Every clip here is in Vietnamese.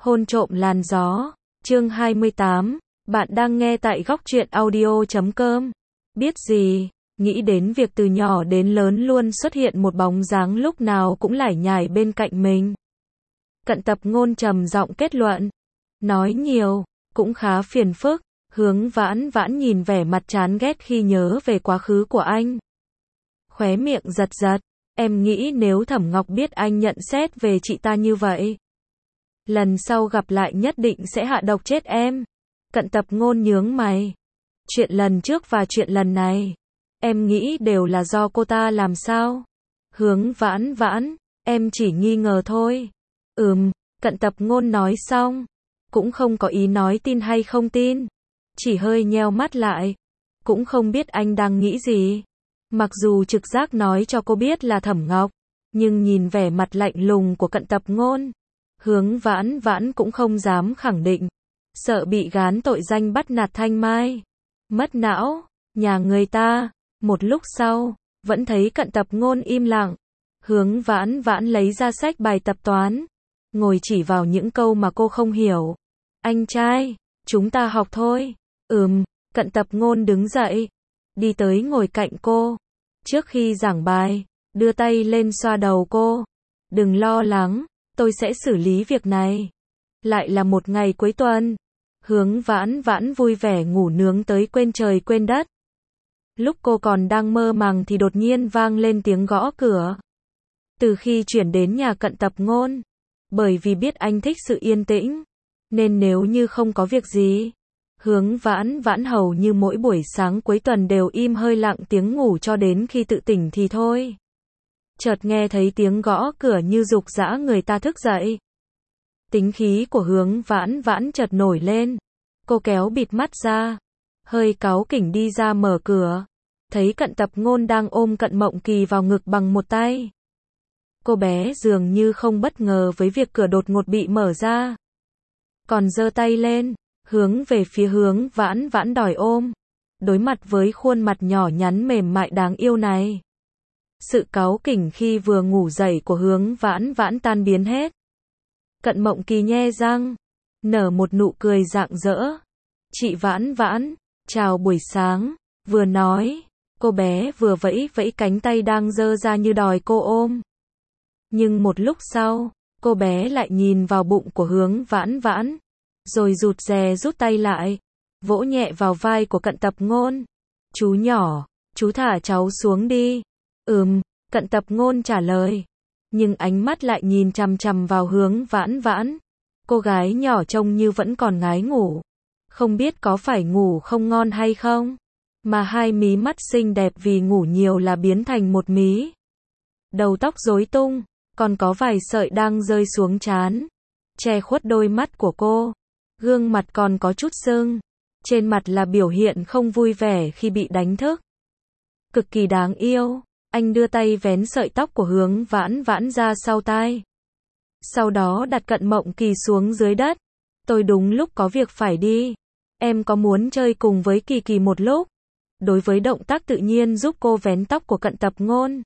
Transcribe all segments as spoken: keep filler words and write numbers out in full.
Hôn trộm làn gió, chương hai mươi tám, bạn đang nghe tại góc truyện audio chấm com. Biết gì, nghĩ đến việc từ nhỏ đến lớn luôn xuất hiện một bóng dáng lúc nào cũng lải nhải bên cạnh mình. Cận Tập Ngôn trầm giọng kết luận, nói nhiều, cũng khá phiền phức. Hướng Vãn Vãn nhìn vẻ mặt chán ghét khi nhớ về quá khứ của anh. Khóe miệng giật giật, em nghĩ nếu Thẩm Ngọc biết anh nhận xét về chị ta như vậy, lần sau gặp lại nhất định sẽ hạ độc chết em. Cận Tập Ngôn nhướng mày. Chuyện lần trước và chuyện lần này, em nghĩ đều là do cô ta làm sao? Hướng Vãn Vãn, em chỉ nghi ngờ thôi. Ừm, Cận Tập Ngôn nói xong, cũng không có ý nói tin hay không tin, chỉ hơi nheo mắt lại, cũng không biết anh đang nghĩ gì. Mặc dù trực giác nói cho cô biết là Thẩm Ngọc, nhưng nhìn vẻ mặt lạnh lùng của Cận Tập Ngôn, Hướng Vãn Vãn cũng không dám khẳng định, sợ bị gán tội danh bắt nạt Thanh Mai. Mất não, nhà người ta. Một lúc sau, vẫn thấy Cận Tập Ngôn im lặng. Hướng Vãn Vãn lấy ra sách bài tập toán, ngồi chỉ vào những câu mà cô không hiểu. Anh trai, chúng ta học thôi. Ừm, Cận Tập Ngôn đứng dậy, đi tới ngồi cạnh cô. Trước khi giảng bài, đưa tay lên xoa đầu cô. Đừng lo lắng, tôi sẽ xử lý việc này. Lại là một ngày cuối tuần. Hướng Vãn Vãn vui vẻ ngủ nướng tới quên trời quên đất. Lúc cô còn đang mơ màng thì đột nhiên vang lên tiếng gõ cửa. Từ khi chuyển đến nhà Cận Tập Ngôn, bởi vì biết anh thích sự yên tĩnh, nên nếu như không có việc gì, Hướng Vãn Vãn hầu như mỗi buổi sáng cuối tuần đều im hơi lặng tiếng ngủ cho đến khi tự tỉnh thì thôi. Chợt nghe thấy tiếng gõ cửa như giục giã người ta thức dậy. Tính khí của Hướng Vãn Vãn chợt nổi lên. Cô kéo bịt mắt ra, hơi cáu kỉnh đi ra mở cửa, thấy Cận Tập Ngôn đang ôm Cận Mộng Kỳ vào ngực bằng một tay. Cô bé dường như không bất ngờ với việc cửa đột ngột bị mở ra, còn giơ tay lên, hướng về phía Hướng Vãn Vãn đòi ôm. Đối mặt với khuôn mặt nhỏ nhắn mềm mại đáng yêu này, sự cáu kỉnh khi vừa ngủ dậy của Hướng Vãn Vãn tan biến hết. Cận Mộng Kỳ nhe răng, nở một nụ cười rạng rỡ. Chị Vãn Vãn, chào buổi sáng. Vừa nói, cô bé vừa vẫy vẫy cánh tay đang giơ ra như đòi cô ôm. Nhưng một lúc sau, cô bé lại nhìn vào bụng của Hướng Vãn Vãn, rồi rụt rè rút tay lại, vỗ nhẹ vào vai của Cận Tập Ngôn. Chú nhỏ, chú thả cháu xuống đi. Ừm, Cận Tập Ngôn trả lời, nhưng ánh mắt lại nhìn chằm chằm vào Hướng Vãn Vãn. Cô gái nhỏ trông như vẫn còn ngái ngủ, không biết có phải ngủ không ngon hay không, mà hai mí mắt xinh đẹp vì ngủ nhiều là biến thành một mí. Đầu tóc rối tung, còn có vài sợi đang rơi xuống trán, che khuất đôi mắt của cô. Gương mặt còn có chút sưng, trên mặt là biểu hiện không vui vẻ khi bị đánh thức. Cực kỳ đáng yêu. Anh đưa tay vén sợi tóc của Hướng Vãn Vãn ra sau tai, sau đó đặt Cận Mộng Kỳ xuống dưới đất. Tôi đúng lúc có việc phải đi, em có muốn chơi cùng với Kỳ Kỳ một lúc? Đối với động tác tự nhiên giúp cô vén tóc của Cận Tập Ngôn,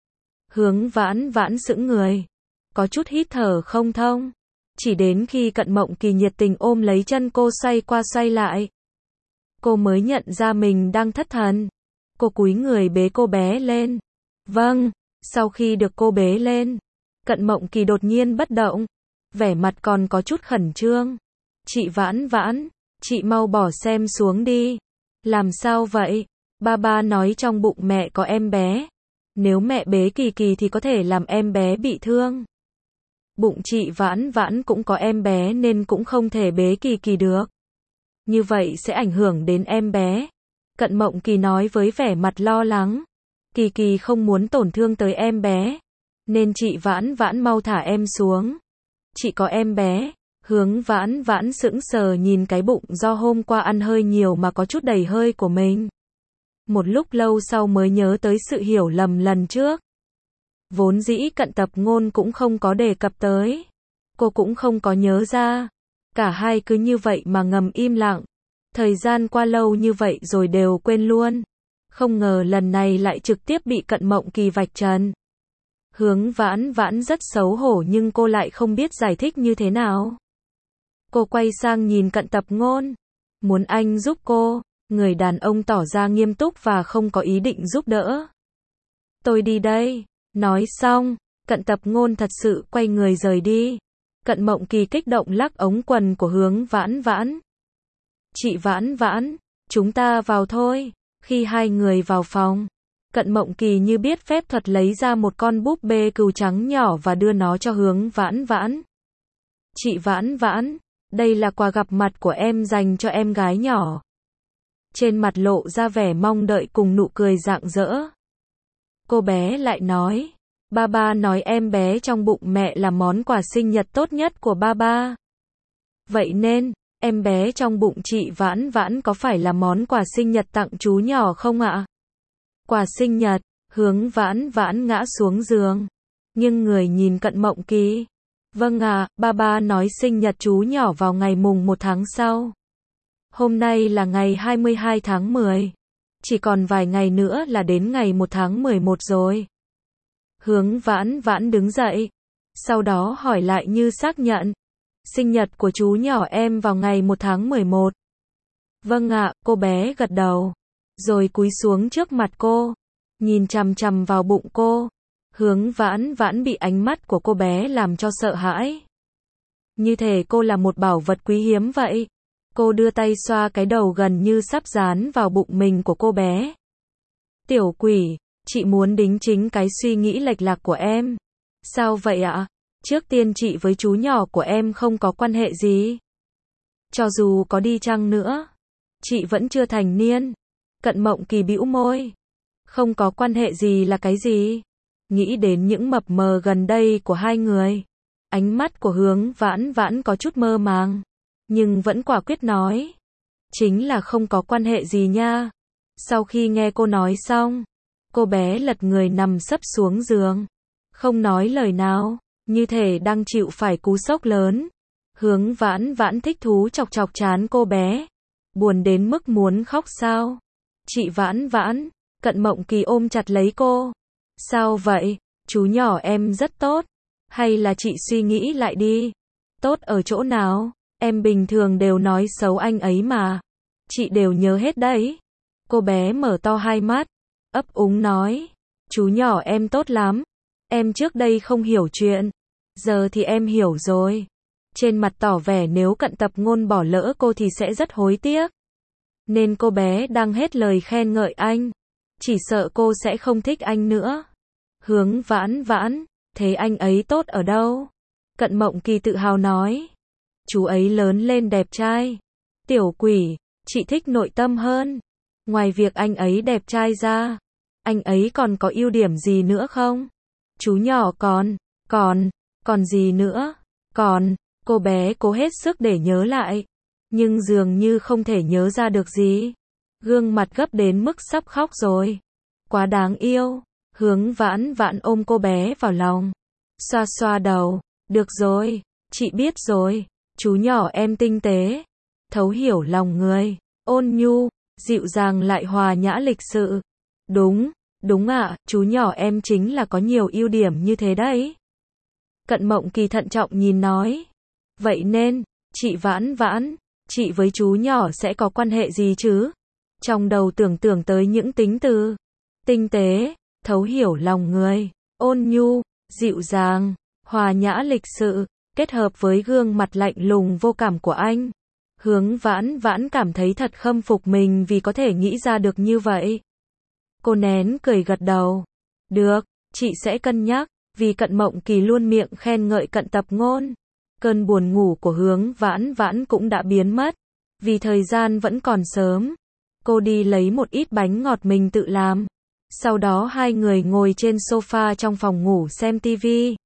Hướng Vãn Vãn sững người, có chút hít thở không thông. Chỉ đến khi Cận Mộng Kỳ nhiệt tình ôm lấy chân cô xoay qua xoay lại, cô mới nhận ra mình đang thất thần. Cô cúi người bế cô bé lên. Vâng. Sau khi được cô bế lên, Cận Mộng Kỳ đột nhiên bất động, vẻ mặt còn có chút khẩn trương. Chị Vãn Vãn, chị mau bỏ xem xuống đi. Làm sao vậy? Ba ba nói trong bụng mẹ có em bé, nếu mẹ bế Kỳ Kỳ thì có thể làm em bé bị thương. Bụng chị Vãn Vãn cũng có em bé nên cũng không thể bế Kỳ Kỳ được, như vậy sẽ ảnh hưởng đến em bé. Cận Mộng Kỳ nói với vẻ mặt lo lắng. Kỳ Kỳ không muốn tổn thương tới em bé, nên chị Vãn Vãn mau thả em xuống. Chị có em bé. Hướng Vãn Vãn sững sờ nhìn cái bụng do hôm qua ăn hơi nhiều mà có chút đầy hơi của mình. Một lúc lâu sau mới nhớ tới sự hiểu lầm lần trước. Vốn dĩ Cận Tập Ngôn cũng không có đề cập tới, cô cũng không có nhớ ra. Cả hai cứ như vậy mà ngầm im lặng. Thời gian qua lâu như vậy rồi đều quên luôn. Không ngờ lần này lại trực tiếp bị Cận Mộng Kỳ vạch trần. Hướng Vãn Vãn rất xấu hổ nhưng cô lại không biết giải thích như thế nào. Cô quay sang nhìn Cận Tập Ngôn. Muốn anh giúp cô. Người đàn ông tỏ ra nghiêm túc và không có ý định giúp đỡ. Tôi đi đây. Nói xong, Cận Tập Ngôn thật sự quay người rời đi. Cận Mộng Kỳ kích động lắc ống quần của Hướng Vãn Vãn. Chị Vãn Vãn, chúng ta vào thôi. Khi hai người vào phòng, Cận Mộng Kỳ như biết phép thuật lấy ra một con búp bê cừu trắng nhỏ và đưa nó cho Hướng Vãn Vãn. Chị Vãn Vãn, đây là quà gặp mặt của em dành cho em gái nhỏ. Trên mặt lộ ra vẻ mong đợi cùng nụ cười rạng rỡ. Cô bé lại nói, ba ba nói em bé trong bụng mẹ là món quà sinh nhật tốt nhất của ba ba. Vậy nên, em bé trong bụng chị Vãn Vãn có phải là món quà sinh nhật tặng chú nhỏ không ạ? Quà sinh nhật, Hướng Vãn Vãn ngã xuống giường. Nhưng người nhìn Cận Mộng Kỳ. Vâng ạ, ba ba nói sinh nhật chú nhỏ vào ngày mùng một tháng sau. Hôm nay là ngày hai mươi hai tháng mười. Chỉ còn vài ngày nữa là đến ngày một tháng mười một rồi. Hướng Vãn Vãn đứng dậy. Sau đó hỏi lại như xác nhận. Sinh nhật của chú nhỏ em vào ngày một tháng mười một. Vâng ạ, cô bé gật đầu. Rồi cúi xuống trước mặt cô. Nhìn chằm chằm vào bụng cô. Hướng Vãn Vãn bị ánh mắt của cô bé làm cho sợ hãi. Như thể cô là một bảo vật quý hiếm vậy. Cô đưa tay xoa cái đầu gần như sắp dán vào bụng mình của cô bé. Tiểu quỷ, chị muốn đính chính cái suy nghĩ lệch lạc của em. Sao vậy ạ? Trước tiên chị với chú nhỏ của em không có quan hệ gì. Cho dù có đi chăng nữa, chị vẫn chưa thành niên. Cận Mộng Kỳ bĩu môi. Không có quan hệ gì là cái gì? Nghĩ đến những mập mờ gần đây của hai người. Ánh mắt của Hướng Vãn Vãn có chút mơ màng. Nhưng vẫn quả quyết nói. Chính là không có quan hệ gì nha. Sau khi nghe cô nói xong, cô bé lật người nằm sấp xuống giường. Không nói lời nào, như thể đang chịu phải cú sốc lớn. Hướng Vãn Vãn thích thú chọc chọc trán cô bé. Buồn đến mức muốn khóc sao? Chị Vãn Vãn, Cận Mộng Kỳ ôm chặt lấy cô. Sao vậy? Chú nhỏ em rất tốt. Hay là chị suy nghĩ lại đi? Tốt ở chỗ nào? Em bình thường đều nói xấu anh ấy mà. Chị đều nhớ hết đấy. Cô bé mở to hai mắt, ấp úng nói. Chú nhỏ em tốt lắm. Em trước đây không hiểu chuyện. Giờ thì em hiểu rồi. Trên mặt tỏ vẻ nếu Cận Tập Ngôn bỏ lỡ cô thì sẽ rất hối tiếc. Nên cô bé đang hết lời khen ngợi anh. Chỉ sợ cô sẽ không thích anh nữa. Hướng Vãn Vãn, thế anh ấy tốt ở đâu? Cận Mộng Kỳ tự hào nói. Chú ấy lớn lên đẹp trai. Tiểu quỷ, chị thích nội tâm hơn. Ngoài việc anh ấy đẹp trai ra, anh ấy còn có ưu điểm gì nữa không? Chú nhỏ còn, còn, còn gì nữa? Còn, cô bé cố hết sức để nhớ lại. Nhưng dường như không thể nhớ ra được gì. Gương mặt gấp đến mức sắp khóc rồi. Quá đáng yêu. Hướng Vãn Vãn ôm cô bé vào lòng. Xoa xoa đầu. Được rồi, chị biết rồi. Chú nhỏ em tinh tế. Thấu hiểu lòng người. Ôn nhu, dịu dàng lại hòa nhã lịch sự. Đúng, đúng ạ, chú nhỏ em chính là có nhiều ưu điểm như thế đấy. Cận Mộng Kỳ thận trọng nhìn nói. Vậy nên, chị Vãn Vãn, chị với chú nhỏ sẽ có quan hệ gì chứ? Trong đầu tưởng tượng tới những tính từ. Tinh tế, thấu hiểu lòng người, ôn nhu, dịu dàng, hòa nhã lịch sự, kết hợp với gương mặt lạnh lùng vô cảm của anh. Hướng Vãn Vãn cảm thấy thật khâm phục mình vì có thể nghĩ ra được như vậy. Cô nén cười gật đầu. Được, chị sẽ cân nhắc, vì Cận Mộng Kỳ luôn miệng khen ngợi Cận Tập Ngôn. Cơn buồn ngủ của Hướng Vãn Vãn cũng đã biến mất. Vì thời gian vẫn còn sớm. Cô đi lấy một ít bánh ngọt mình tự làm. Sau đó hai người ngồi trên sofa trong phòng ngủ xem tivi.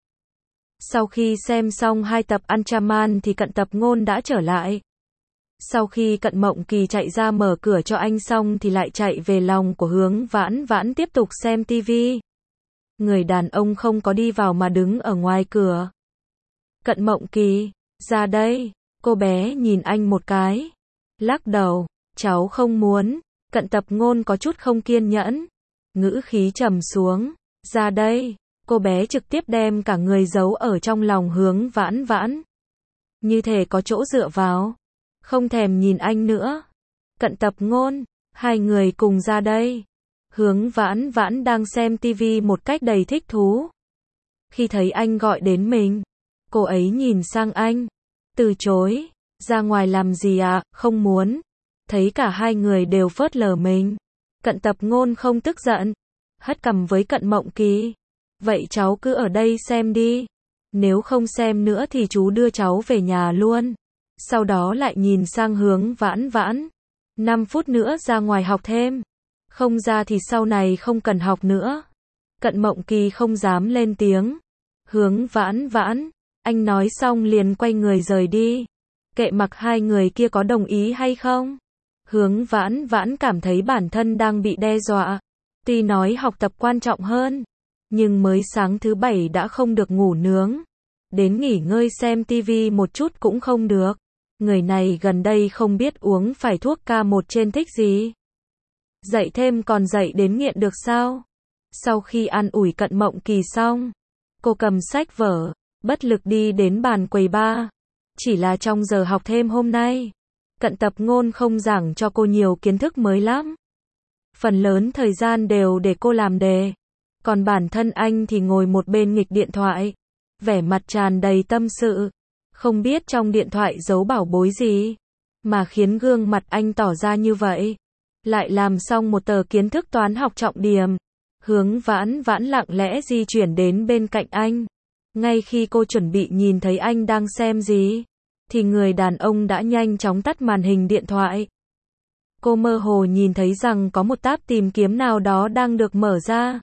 Sau khi xem xong hai tập Ultraman thì Cận Tập Ngôn đã trở lại. Sau khi Cận Mộng Kỳ chạy ra mở cửa cho anh xong thì lại chạy về lòng của Hướng Vãn Vãn tiếp tục xem tivi. Người đàn ông không có đi vào mà đứng ở ngoài cửa. Cận Mộng Kỳ, ra đây. Cô bé nhìn anh một cái. Lắc đầu, cháu không muốn. Cận Tập Ngôn có chút không kiên nhẫn. Ngữ khí trầm xuống. Ra đây. Cô bé trực tiếp đem cả người giấu ở trong lòng Hướng Vãn Vãn. như thể có chỗ dựa vào. Không thèm nhìn anh nữa. Cận Tập Ngôn, hai người cùng ra đây. Hướng Vãn Vãn đang xem tivi một cách đầy thích thú. Khi thấy anh gọi đến mình, cô ấy nhìn sang anh, từ chối. Ra ngoài làm gì ạ, không muốn. Thấy cả hai người đều phớt lờ mình. Cận Tập Ngôn không tức giận, hất cằm với Cận Mộng Kỳ. Vậy cháu cứ ở đây xem đi. Nếu không xem nữa thì chú đưa cháu về nhà luôn. Sau đó lại nhìn sang Hướng Vãn Vãn. năm phút nữa ra ngoài học thêm. Không ra thì sau này không cần học nữa. Cận Mộng Kỳ không dám lên tiếng. Hướng Vãn Vãn, anh nói xong liền quay người rời đi. Kệ mặc hai người kia có đồng ý hay không. Hướng Vãn Vãn cảm thấy bản thân đang bị đe dọa. Tuy nói học tập quan trọng hơn, nhưng mới sáng thứ bảy đã không được ngủ nướng. Đến nghỉ ngơi xem tivi một chút cũng không được. Người này gần đây không biết uống phải thuốc ca một trên thích gì. Dạy thêm còn dạy đến nghiện được sao? Sau khi an ủi Cận Mộng Kỳ xong, cô cầm sách vở, bất lực đi đến bàn quầy ba. Chỉ là trong giờ học thêm hôm nay, Cận Tập Ngôn không giảng cho cô nhiều kiến thức mới lắm. Phần lớn thời gian đều để cô làm đề. Còn bản thân anh thì ngồi một bên nghịch điện thoại, vẻ mặt tràn đầy tâm sự. Không biết trong điện thoại giấu bảo bối gì, mà khiến gương mặt anh tỏ ra như vậy. Lại làm xong một tờ kiến thức toán học trọng điểm. Hướng Vãn Vãn lặng lẽ di chuyển đến bên cạnh anh. Ngay khi cô chuẩn bị nhìn thấy anh đang xem gì, thì người đàn ông đã nhanh chóng tắt màn hình điện thoại. Cô mơ hồ nhìn thấy rằng có một tab tìm kiếm nào đó đang được mở ra.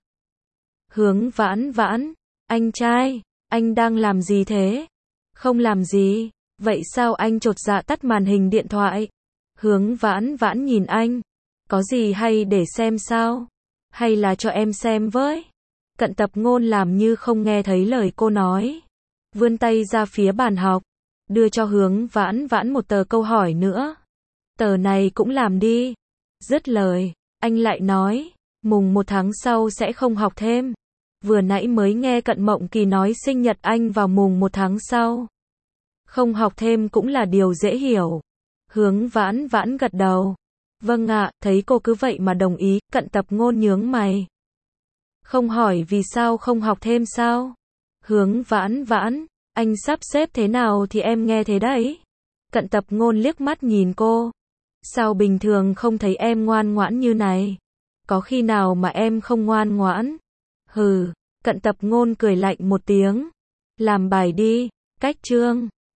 Hướng Vãn Vãn, anh trai, anh đang làm gì thế? Không làm gì, vậy sao anh chột dạ tắt màn hình điện thoại? Hướng Vãn Vãn nhìn anh, có gì hay để xem sao? Hay là cho em xem với? Cận Tập Ngôn làm như không nghe thấy lời cô nói. Vươn tay ra phía bàn học, đưa cho Hướng Vãn Vãn một tờ câu hỏi nữa. Tờ này cũng làm đi. Dứt lời, anh lại nói, mùng một tháng sau sẽ không học thêm. Vừa nãy mới nghe Cận Mộng Kỳ nói sinh nhật anh vào mùng một tháng sau. Không học thêm cũng là điều dễ hiểu. Hướng Vãn Vãn gật đầu. Vâng ạ, thấy cô cứ vậy mà đồng ý. Cận Tập Ngôn nhướng mày. Không hỏi vì sao không học thêm sao? Hướng Vãn Vãn, anh sắp xếp thế nào thì em nghe thế đấy. Cận Tập Ngôn liếc mắt nhìn cô. Sao bình thường không thấy em ngoan ngoãn như này? Có khi nào mà em không ngoan ngoãn? Hừ, Cận Tập Ngôn cười lạnh một tiếng. Làm bài đi, cách chương.